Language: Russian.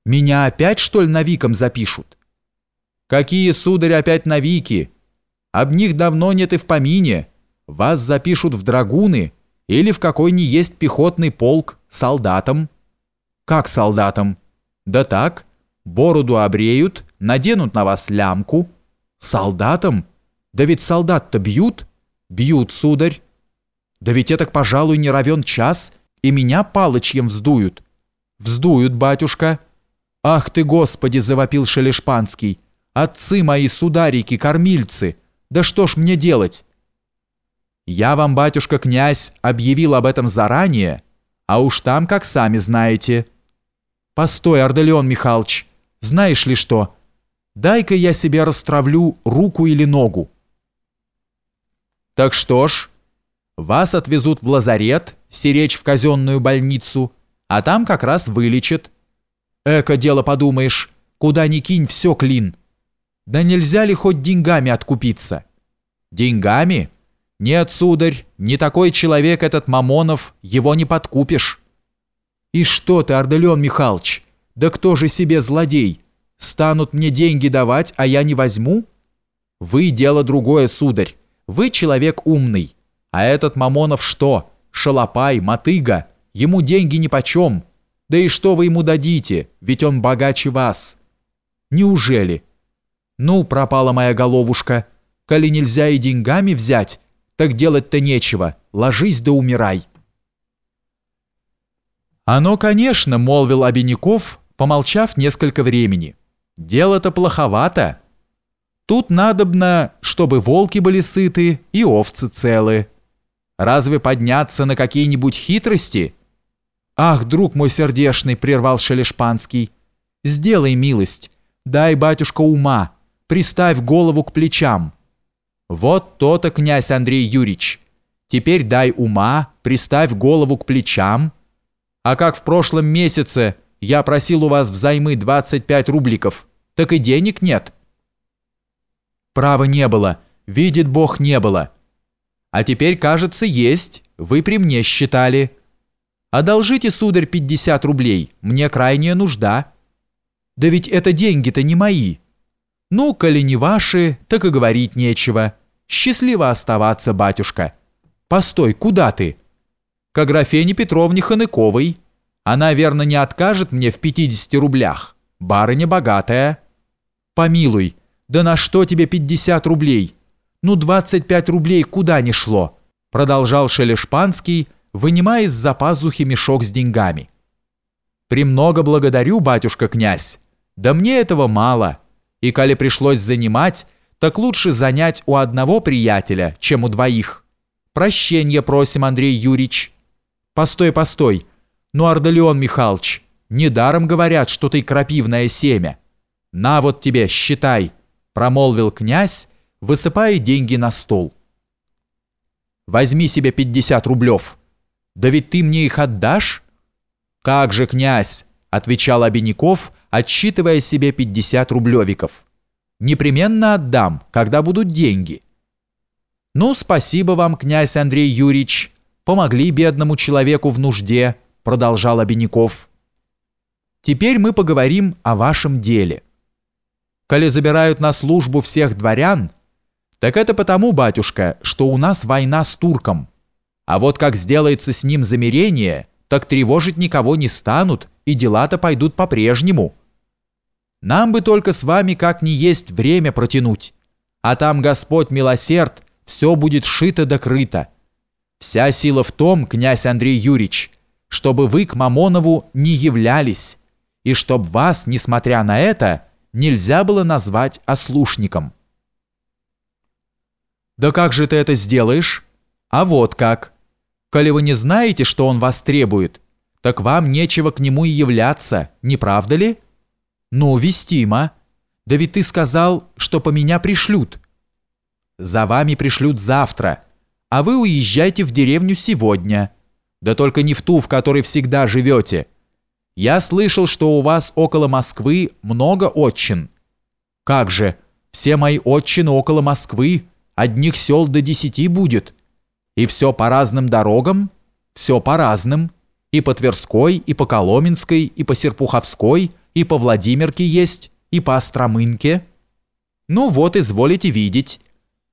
Меня опять, что ли, навиком запишут? Какие, сударь, опять навики? Об них давно нет и в помине. Вас запишут в драгуны или в какой ни есть пехотный полк солдатом. Как солдатом? Да так, бороду обреют, наденут на вас лямку. Солдатом? Да ведь солдат-то бьют? Бьют, сударь. Да ведь это, пожалуй, не равен час, и меня палочьем вздуют. Вздуют, батюшка. Ах ты, Господи, завопил Шелешпанский. Отцы мои, сударики, кормильцы, да что ж мне делать? Я вам, батюшка-князь, объявил об этом заранее, а уж там, как сами знаете. Постой, Ардалион Михайлович, знаешь ли что? Дай-ка я себе растравлю руку или ногу. Так что ж, вас отвезут в лазарет, сиречь в казенную больницу, а там как раз вылечат. Эко дело подумаешь, куда ни кинь, все клин. Да нельзя ли хоть деньгами откупиться? Деньгами? Нет, сударь, не такой человек этот Мамонов, его не подкупишь. И что ты, Ардалион Михайлович, да кто же себе злодей? Станут мне деньги давать, а я не возьму? Вы дело другое, сударь, вы человек умный. А этот Мамонов что? Шалопай, мотыга, ему деньги нипочем. Да и что вы ему дадите, ведь он богаче вас. Неужели? Ну, пропала моя головушка, коли нельзя и деньгами взять, так делать-то нечего, ложись да умирай. Оно, конечно, молвил Обиняков, помолчав несколько времени. Дело-то плоховато. Тут надобно, чтобы волки были сыты и овцы целы. Разве подняться на какие-нибудь хитрости? Ах, друг мой сердешный, прервал Шелешпанский, сделай милость, дай, батюшка, ума, приставь голову к плечам. Вот то-то, князь Андрей Юрьевич, теперь дай ума, приставь голову к плечам. А как в прошлом месяце я просил у вас взаймы 25 рубликов, так и денег нет. Права не было, видит Бог, не было. А теперь, кажется, есть, вы при мне считали. Одолжите, сударь, 50 рублей, мне крайняя нужда. Да ведь это деньги-то не мои. Ну, коли не ваши, так и говорить нечего. Счастливо оставаться, батюшка. Постой, куда ты? К Аграфене Петровне Ханыковой. Она, верно, не откажет мне в 50 рублях. Барыня богатая. Помилуй, да на что тебе 50 рублей? Ну, 25 рублей куда ни шло, продолжал Шелешпанский, вынимая из-за пазухи мешок с деньгами. «Премного благодарю, батюшка-князь, да мне этого мало, и коли пришлось занимать, так лучше занять у одного приятеля, чем у двоих. Прощенья просим, Андрей Юрьевич». «Постой, постой, ну, Ардалион Михайлович, недаром говорят, что ты крапивное семя. На вот тебе, считай», промолвил князь, высыпая деньги на стол. «Возьми себе 50 рублев. Да ведь ты мне их отдашь?» «Как же, князь», — отвечал Обиняков, отсчитывая себе 50 рублевиков. «Непременно отдам, когда будут деньги». «Ну, спасибо вам, князь Андрей Юрьевич, помогли бедному человеку в нужде», — продолжал Обиняков. «Теперь мы поговорим о вашем деле. Коли забирают на службу всех дворян, так это потому, батюшка, что у нас война с турком. А вот как сделается с ним замирение, так тревожить никого не станут, и дела-то пойдут по-прежнему. Нам бы только с вами как ни есть время протянуть, а там Господь милосерд, все будет шито да крыто. Вся сила в том, князь Андрей Юрьевич, чтобы вы к Мамонову не являлись, и чтоб вас, несмотря на это, нельзя было назвать ослушником». «Да как же ты это сделаешь?» «А вот как. Коли вы не знаете, что он вас требует, так вам нечего к нему и являться, не правда ли?» «Ну, вестимо. Да ведь ты сказал, что по меня пришлют». «За вами пришлют завтра, а вы уезжайте в деревню сегодня. Да только не в ту, в которой всегда живете. Я слышал, что у вас около Москвы много отчин». «Как же, все мои отчины около Москвы, одних сел до 10 будет. И все по разным дорогам?» «Все по разным. И по Тверской, и по Коломенской, и по Серпуховской, и по Владимирке есть, и по Остромынке. Ну вот, изволите видеть,